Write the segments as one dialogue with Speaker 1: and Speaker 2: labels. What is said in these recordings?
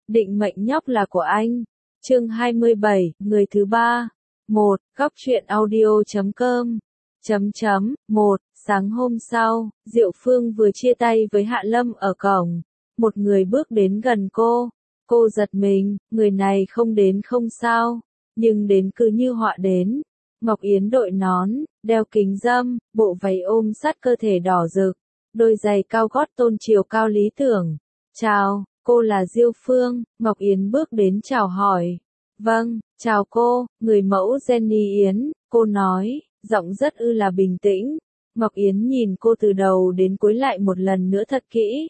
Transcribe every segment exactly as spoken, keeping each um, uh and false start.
Speaker 1: Định mệnh nhóc là của anh. Chương hai mươi bảy, người thứ ba. một. Góc truyện audio chấm com. Chấm chấm, một. Sáng hôm sau, Diệu Phương vừa chia tay với Hạ Lâm ở cổng. Một người bước đến gần cô. Cô giật mình, người này không đến không sao. Nhưng đến cứ như họa đến. Ngọc Yến đội nón, đeo kính râm, bộ váy ôm sát cơ thể đỏ rực. Đôi giày cao gót tôn chiều cao lý tưởng. Chào, cô là Diệu Phương, Ngọc Yến bước đến chào hỏi. Vâng, chào cô, người mẫu Jenny Yến, cô nói, giọng rất ư là bình tĩnh. Ngọc Yến nhìn cô từ đầu đến cuối lại một lần nữa thật kỹ.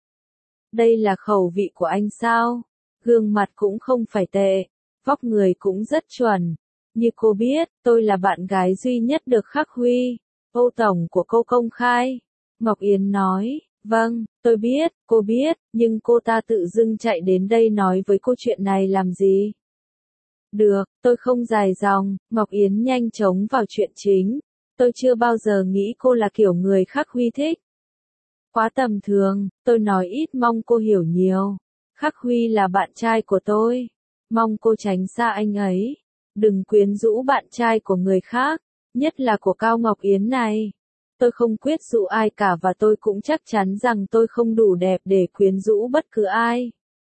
Speaker 1: Đây là khẩu vị của anh sao? Gương mặt cũng không phải tệ, vóc người cũng rất chuẩn. Như cô biết, tôi là bạn gái duy nhất được Khắc Huy, Âu Tổng của cô công khai. Ngọc Yến nói, vâng, tôi biết, cô biết, nhưng cô ta tự dưng chạy đến đây nói với cô chuyện này làm gì? Được, tôi không dài dòng, Ngọc Yến nhanh chóng vào chuyện chính. Tôi chưa bao giờ nghĩ cô là kiểu người Khắc Huy thích. Quá tầm thường, tôi nói ít mong cô hiểu nhiều. Khắc Huy là bạn trai của tôi. Mong cô tránh xa anh ấy. Đừng quyến rũ bạn trai của người khác, nhất là của Cao Ngọc Yến này. Tôi không quyết dụ ai cả và tôi cũng chắc chắn rằng tôi không đủ đẹp để quyến rũ bất cứ ai.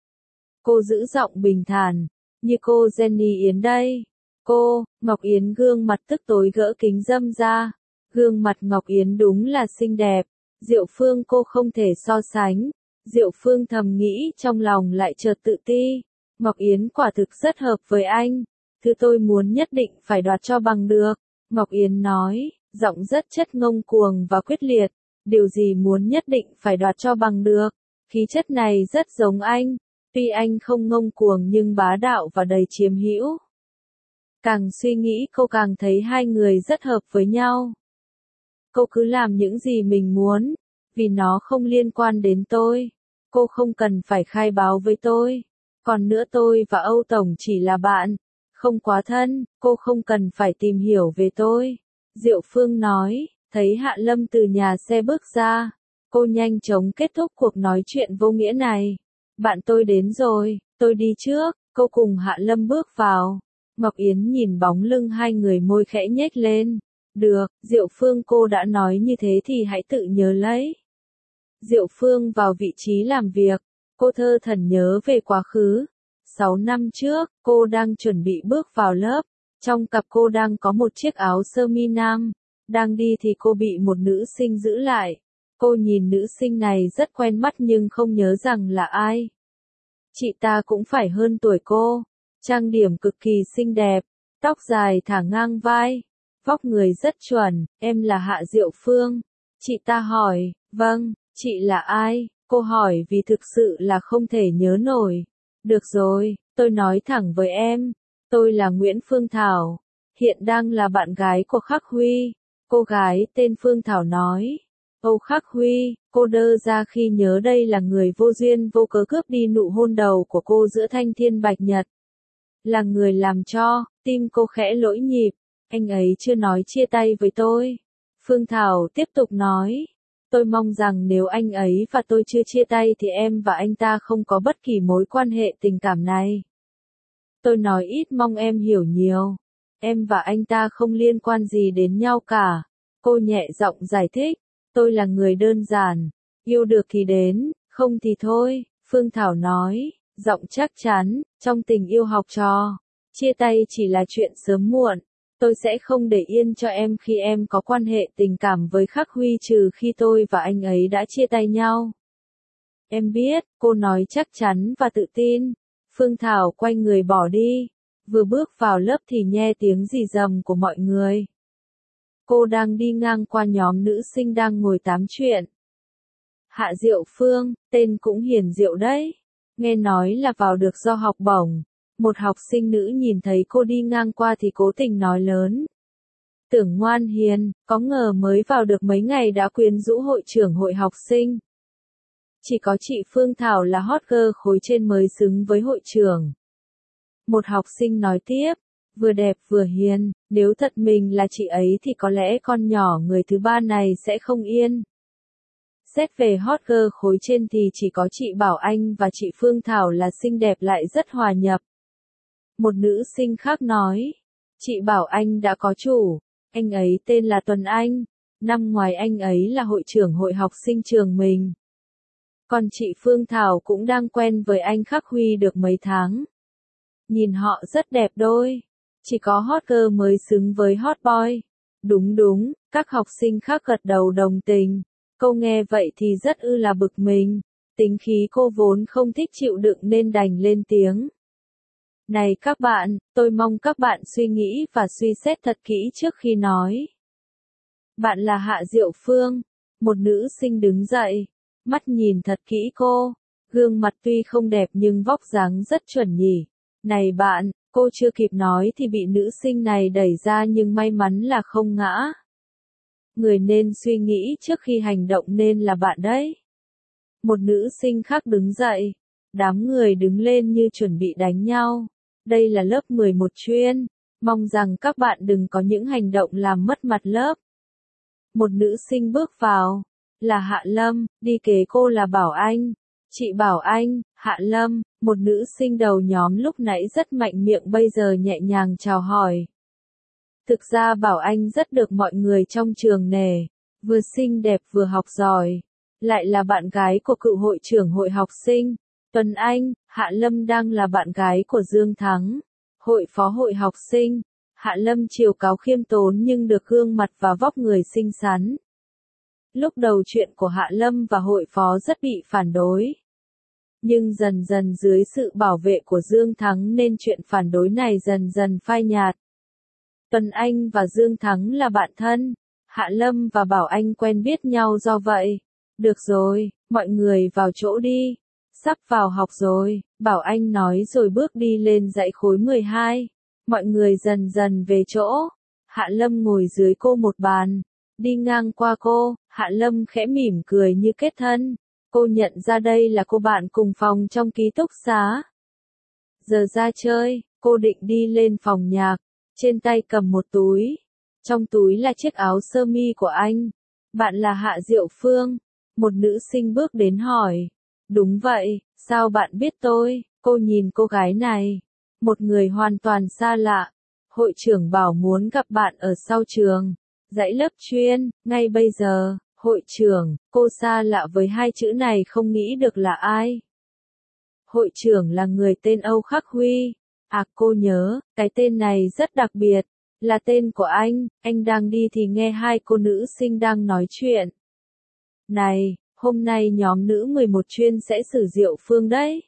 Speaker 1: Cô giữ giọng bình thản, như cô Jenny Yến đây. Cô, Ngọc Yến gương mặt tức tối gỡ kính râm ra. Gương mặt Ngọc Yến đúng là xinh đẹp. Diệu Phương cô không thể so sánh. Diệu Phương thầm nghĩ trong lòng lại chợt tự ti. Ngọc Yến quả thực rất hợp với anh. Thứ tôi muốn nhất định phải đoạt cho bằng được. Ngọc Yến nói, giọng rất chất ngông cuồng và quyết liệt. Điều gì muốn nhất định phải đoạt cho bằng được. Khí chất này rất giống anh. Tuy anh không ngông cuồng nhưng bá đạo và đầy chiếm hữu. Càng suy nghĩ cô càng thấy hai người rất hợp với nhau. Cô cứ làm những gì mình muốn, vì nó không liên quan đến tôi. Cô không cần phải khai báo với tôi. Còn nữa tôi và Âu Tổng chỉ là bạn, không quá thân, cô không cần phải tìm hiểu về tôi. Diệu Phương nói, thấy Hạ Lâm từ nhà xe bước ra. Cô nhanh chóng kết thúc cuộc nói chuyện vô nghĩa này. Bạn tôi đến rồi, tôi đi trước, cô cùng Hạ Lâm bước vào. Ngọc Yến nhìn bóng lưng hai người môi khẽ nhếch lên. Được, Diệu Phương cô đã nói như thế thì hãy tự nhớ lấy. Diệu Phương vào vị trí làm việc, cô thơ thẩn nhớ về quá khứ. Sáu năm trước, cô đang chuẩn bị bước vào lớp. Trong cặp cô đang có một chiếc áo sơ mi nam. Đang đi thì cô bị một nữ sinh giữ lại. Cô nhìn nữ sinh này rất quen mắt nhưng không nhớ rằng là ai. Chị ta cũng phải hơn tuổi cô. Trang điểm cực kỳ xinh đẹp. Tóc dài thả ngang vai. Vóc người rất chuẩn, em là Hạ Diệu Phương. Chị ta hỏi, vâng, chị là ai? Cô hỏi vì thực sự là không thể nhớ nổi. Được rồi, tôi nói thẳng với em. Tôi là Nguyễn Phương Thảo. Hiện đang là bạn gái của Khắc Huy. Cô gái tên Phương Thảo nói. Âu Khắc Huy, cô đơ ra khi nhớ đây là người vô duyên vô cớ cướp đi nụ hôn đầu của cô giữa thanh thiên bạch nhật. Là người làm cho, tim cô khẽ lỗi nhịp. Anh ấy chưa nói chia tay với tôi. Phương Thảo tiếp tục nói. Tôi mong rằng nếu anh ấy và tôi chưa chia tay thì em và anh ta không có bất kỳ mối quan hệ tình cảm này. Tôi nói ít mong em hiểu nhiều. Em và anh ta không liên quan gì đến nhau cả. Cô nhẹ giọng giải thích. Tôi là người đơn giản. Yêu được thì đến, không thì thôi. Phương Thảo nói, giọng chắc chắn, trong tình yêu học trò. Chia tay chỉ là chuyện sớm muộn. Tôi sẽ không để yên cho em khi em có quan hệ tình cảm với Khắc Huy trừ khi tôi và anh ấy đã chia tay nhau. Em biết, cô nói chắc chắn và tự tin. Phương Thảo quay người bỏ đi. Vừa bước vào lớp thì nghe tiếng rì rầm của mọi người. Cô đang đi ngang qua nhóm nữ sinh đang ngồi tám chuyện. Hạ Diệu Phương, tên cũng hiền diệu đấy. Nghe nói là vào được do học bổng. Một học sinh nữ nhìn thấy cô đi ngang qua thì cố tình nói lớn. Tưởng ngoan hiền, có ngờ mới vào được mấy ngày đã quyến rũ hội trưởng hội học sinh. Chỉ có chị Phương Thảo là hot girl khối trên mới xứng với hội trưởng. Một học sinh nói tiếp, vừa đẹp vừa hiền, nếu thật mình là chị ấy thì có lẽ con nhỏ người thứ ba này sẽ không yên. Xét về hot girl khối trên thì chỉ có chị Bảo Anh và chị Phương Thảo là xinh đẹp lại rất hòa nhập. Một nữ sinh khác nói, chị Bảo Anh đã có chủ, anh ấy tên là Tuấn Anh, năm ngoài anh ấy là hội trưởng hội học sinh trường mình. Còn chị Phương Thảo cũng đang quen với anh Khắc Huy được mấy tháng. Nhìn họ rất đẹp đôi, chỉ có hot girl mới xứng với hot boy. Đúng đúng, các học sinh khác gật đầu đồng tình. Cô nghe vậy thì rất ư là bực mình. Tính khí cô vốn không thích chịu đựng nên đành lên tiếng. Này các bạn, tôi mong các bạn suy nghĩ và suy xét thật kỹ trước khi nói. Bạn là Hạ Diệu Phương, một nữ sinh đứng dậy, mắt nhìn thật kỹ cô, gương mặt tuy không đẹp nhưng vóc dáng rất chuẩn nhỉ. Này bạn, cô chưa kịp nói thì bị nữ sinh này đẩy ra nhưng may mắn là không ngã. Người nên suy nghĩ trước khi hành động nên là bạn đấy. Một nữ sinh khác đứng dậy, đám người đứng lên như chuẩn bị đánh nhau. Đây là lớp mười một chuyên, mong rằng các bạn đừng có những hành động làm mất mặt lớp. Một nữ sinh bước vào, là Hạ Lâm, đi kế cô là Bảo Anh. Chị Bảo Anh, Hạ Lâm, một nữ sinh đầu nhóm lúc nãy rất mạnh miệng bây giờ nhẹ nhàng chào hỏi. Thực ra Bảo Anh rất được mọi người trong trường nể, vừa xinh đẹp vừa học giỏi, lại là bạn gái của cựu hội trưởng hội học sinh, Tuấn Anh. Hạ Lâm đang là bạn gái của Dương Thắng, hội phó hội học sinh. Hạ Lâm chiều cáo khiêm tốn nhưng được gương mặt và vóc người xinh xắn. Lúc đầu chuyện của Hạ Lâm và hội phó rất bị phản đối. Nhưng dần dần dưới sự bảo vệ của Dương Thắng nên chuyện phản đối này dần dần phai nhạt. Tuấn Anh và Dương Thắng là bạn thân, Hạ Lâm và Bảo Anh quen biết nhau do vậy. Được rồi, mọi người vào chỗ đi, sắp vào học rồi, Bảo Anh nói rồi bước đi lên dãy khối mười hai. Mọi người dần dần về chỗ, Hạ Lâm ngồi dưới cô một bàn, đi ngang qua cô, Hạ Lâm khẽ mỉm cười như kết thân. Cô nhận ra đây là cô bạn cùng phòng trong ký túc xá. Giờ ra chơi, cô định đi lên phòng nhạc, trên tay cầm một túi. Trong túi là chiếc áo sơ mi của anh. Bạn là Hạ Diệu Phương, một nữ sinh bước đến hỏi. Đúng vậy, sao bạn biết tôi? Cô nhìn cô gái này, một người hoàn toàn xa lạ. Hội trưởng bảo muốn gặp bạn ở sau trường, dãy lớp chuyên, ngay bây giờ. Hội trưởng, cô xa lạ với hai chữ này không nghĩ được là ai. Hội trưởng là người tên Âu Khắc Huy. À cô nhớ, cái tên này rất đặc biệt, là tên của anh. Anh đang đi thì nghe hai cô nữ sinh đang nói chuyện. Này, hôm nay nhóm nữ mười một chuyên sẽ xử Diệu Phương đấy.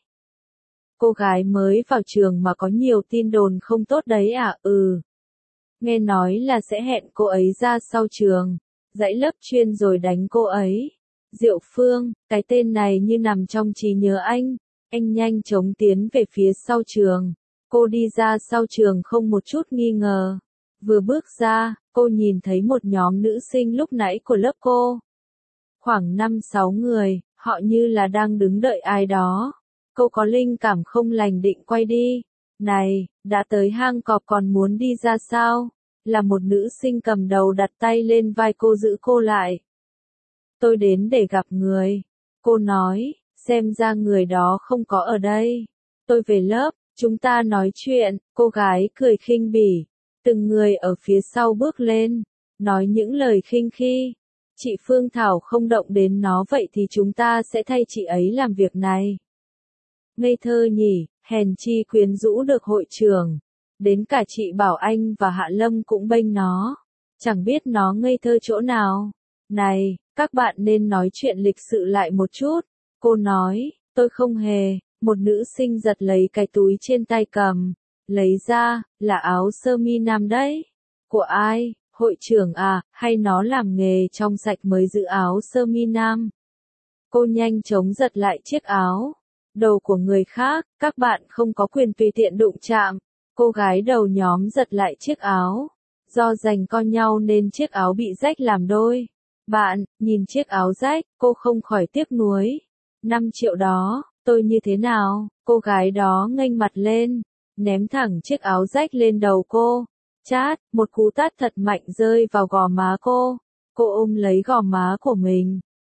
Speaker 1: Cô gái mới vào trường mà có nhiều tin đồn không tốt đấy à? Ừ. Nghe nói là sẽ hẹn cô ấy ra sau trường, dãy lớp chuyên rồi đánh cô ấy. Diệu Phương, cái tên này như nằm trong trí nhớ anh. Anh nhanh chóng tiến về phía sau trường. Cô đi ra sau trường không một chút nghi ngờ. Vừa bước ra, cô nhìn thấy một nhóm nữ sinh lúc nãy của lớp cô. Khoảng năm sáu người, họ như là đang đứng đợi ai đó. Cô có linh cảm không lành định quay đi. Này, đã tới hang cọp còn muốn đi ra sao? Là một nữ sinh cầm đầu đặt tay lên vai cô giữ cô lại. Tôi đến để gặp người. Cô nói, xem ra người đó không có ở đây. Tôi về lớp, chúng ta nói chuyện. Cô gái cười khinh bỉ. Từng người ở phía sau bước lên, nói những lời khinh khi. Chị Phương Thảo không động đến nó vậy thì chúng ta sẽ thay chị ấy làm việc này. Ngây thơ nhỉ, hèn chi quyến rũ được hội trưởng. Đến cả chị Bảo Anh và Hạ Lâm cũng bênh nó. Chẳng biết nó ngây thơ chỗ nào. Này, các bạn nên nói chuyện lịch sự lại một chút. Cô nói, tôi không hề. Một nữ sinh giật lấy cái túi trên tay cầm. Lấy ra, là áo sơ mi nam đấy. Của ai? Hội trưởng à, hay nó làm nghề trong sạch mới giữ áo sơ mi nam? Cô nhanh chóng giật lại chiếc áo. Đầu của người khác, các bạn không có quyền tùy tiện đụng chạm. Cô gái đầu nhóm giật lại chiếc áo. Do giành con nhau nên chiếc áo bị rách làm đôi. Bạn, nhìn chiếc áo rách, cô không khỏi tiếc nuối. năm triệu đó, tôi như thế nào? Cô gái đó nghênh mặt lên, ném thẳng chiếc áo rách lên đầu cô. Chát, một cú tát thật mạnh rơi vào gò má cô. Cô ôm lấy gò má của mình,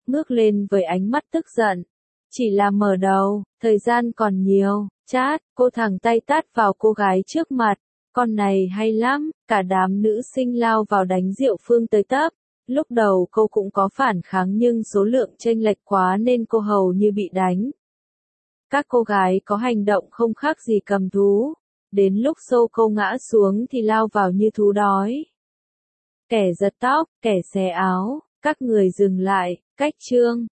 Speaker 1: ngước lên với ánh mắt tức giận. Chỉ là mở đầu, thời gian còn nhiều, chát, cô thẳng tay tát vào cô gái trước mặt. Con này hay lắm, cả đám nữ sinh lao vào đánh Diệu Phương tới tấp. Lúc đầu cô cũng có phản kháng nhưng số lượng chênh lệch quá nên cô hầu như bị đánh. Các cô gái có hành động không khác gì cầm thú. Đến lúc xô cô ngã xuống thì lao vào như thú đói. Kẻ giật tóc, kẻ xé áo, các người dừng lại, cách chương.